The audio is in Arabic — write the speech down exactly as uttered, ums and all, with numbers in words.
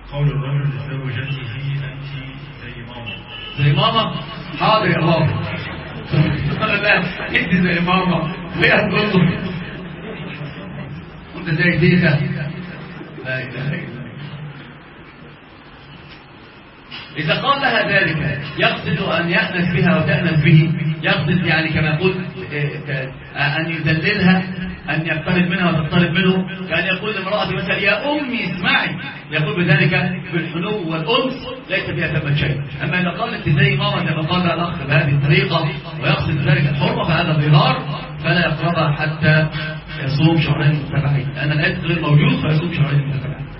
قول الرجل لزوجته أنت زي ماما. زي ماما؟ حاضر يا بابا. لا انت زي ماما ليه تقول له انت زي تيتا؟ لا اله الا الله. إذا قال لها ذلك يقصد أن يأنس بها وتأنس به، يقصد يعني كما قلت أن يذللها، أن يقترب منها وتقترب منه، كأن يقول لامرأة مثلا يا أمي اسمعي، يقول بذلك بالحنو والأنس ليس فيها ثمة شيء. أما إذا قالت زي ماما كما قال الأخ بهذه الطريقة ويقصد ذلك الحرمة فهذا ضرار، فلا يقربها حتى يصوم شهرين متتابعين، لأن العتق غير موجود فيصوم شهرين متتابعين.